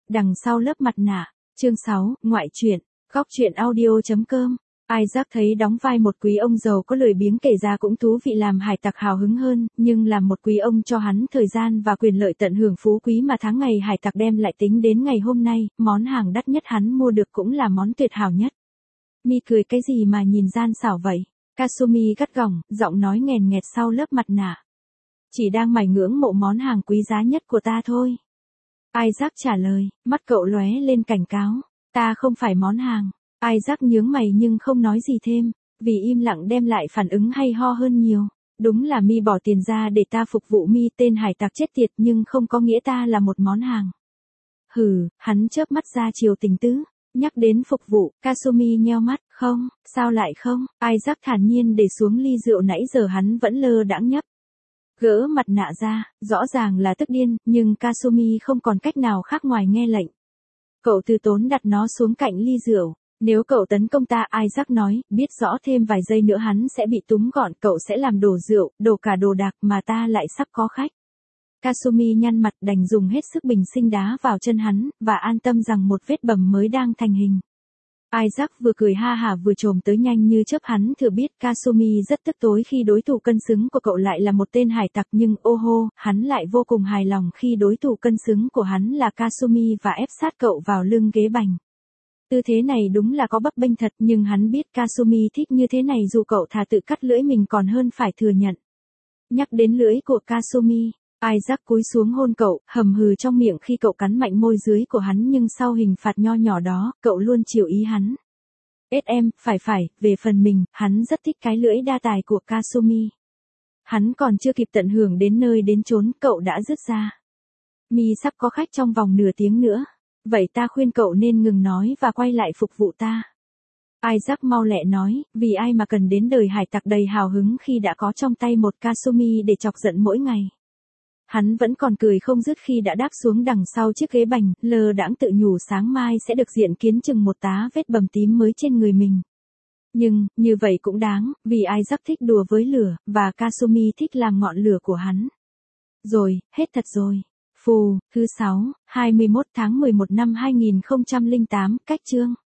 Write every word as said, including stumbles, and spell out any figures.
Đằng sau lớp mặt nạ. Chương sáu, ngoại truyện. Góc truyện audio chấm com. Isaac thấy đóng vai một quý ông giàu có lười biếng kể ra cũng thú vị làm hải tặc hào hứng hơn, nhưng làm một quý ông cho hắn thời gian và quyền lợi tận hưởng phú quý mà tháng ngày hải tặc đem lại tính đến ngày hôm nay, món hàng đắt nhất hắn mua được cũng là món tuyệt hảo nhất. Mi cười cái gì mà nhìn gian xảo vậy? Kasumi gắt gỏng, giọng nói nghèn nghẹt sau lớp mặt nạ. Chỉ đang mải ngưỡng mộ món hàng quý giá nhất của ta thôi. Isaac trả lời, mắt cậu lóe lên cảnh cáo. Ta không phải món hàng. Isaac nhướng mày nhưng không nói gì thêm, vì im lặng đem lại phản ứng hay ho hơn nhiều. Đúng là Mi bỏ tiền ra để ta phục vụ Mi, tên hải tặc chết tiệt, nhưng không có nghĩa ta là một món hàng. Hừ, hắn chớp mắt ra chiều tình tứ. Nhắc đến phục vụ, Kasumi nheo mắt, không, sao lại không? Isaac thản nhiên để xuống ly rượu nãy giờ hắn vẫn lơ đãng nhấp. Gỡ mặt nạ ra, rõ ràng là tức điên, nhưng Kasumi không còn cách nào khác ngoài nghe lệnh. Cậu từ tốn đặt nó xuống cạnh ly rượu. Nếu cậu tấn công ta, Isaac nói, biết rõ thêm vài giây nữa hắn sẽ bị túm gọn, cậu sẽ làm đổ rượu, đổ cả đồ đạc mà ta lại sắp có khách. Kasumi nhăn mặt đành dùng hết sức bình sinh đá vào chân hắn, và an tâm rằng một vết bầm mới đang thành hình. Isaac vừa cười ha hả vừa trồm tới nhanh như chớp. Hắn thừa biết Kasumi rất tức tối khi đối thủ cân xứng của cậu lại là một tên hải tặc, nhưng ô hô, hắn lại vô cùng hài lòng khi đối thủ cân xứng của hắn là Kasumi và ép sát cậu vào lưng ghế bành. Tư thế này đúng là có bấp bênh thật, nhưng hắn biết Kasumi thích như thế này dù cậu thà tự cắt lưỡi mình còn hơn phải thừa nhận. Nhắc đến lưỡi của Kasumi, Isaac cúi xuống hôn cậu, hầm hừ trong miệng khi cậu cắn mạnh môi dưới của hắn, nhưng sau hình phạt nho nhỏ đó, cậu luôn chiều ý hắn. Ết em, phải phải, về phần mình, hắn rất thích cái lưỡi đa tài của Kasumi. Hắn còn chưa kịp tận hưởng đến nơi đến chốn, cậu đã dứt ra. Mi sắp có khách trong vòng nửa tiếng nữa. Vậy ta khuyên cậu nên ngừng nói và quay lại phục vụ ta. Isaac mau lẹ nói, vì ai mà cần đến đời hải tặc đầy hào hứng khi đã có trong tay một Kasumi để chọc giận mỗi ngày. Hắn vẫn còn cười không dứt khi đã đáp xuống đằng sau chiếc ghế bành, lơ đãng tự nhủ sáng mai sẽ được diện kiến chừng một tá vết bầm tím mới trên người mình. Nhưng, như vậy cũng đáng, vì Isaac thích đùa với lửa, và Kasumi thích làm ngọn lửa của hắn. Rồi, hết thật rồi. Phù, thứ sáu, hai mươi mốt tháng mười một năm hai nghìn không trăm lẻ tám, cách chương.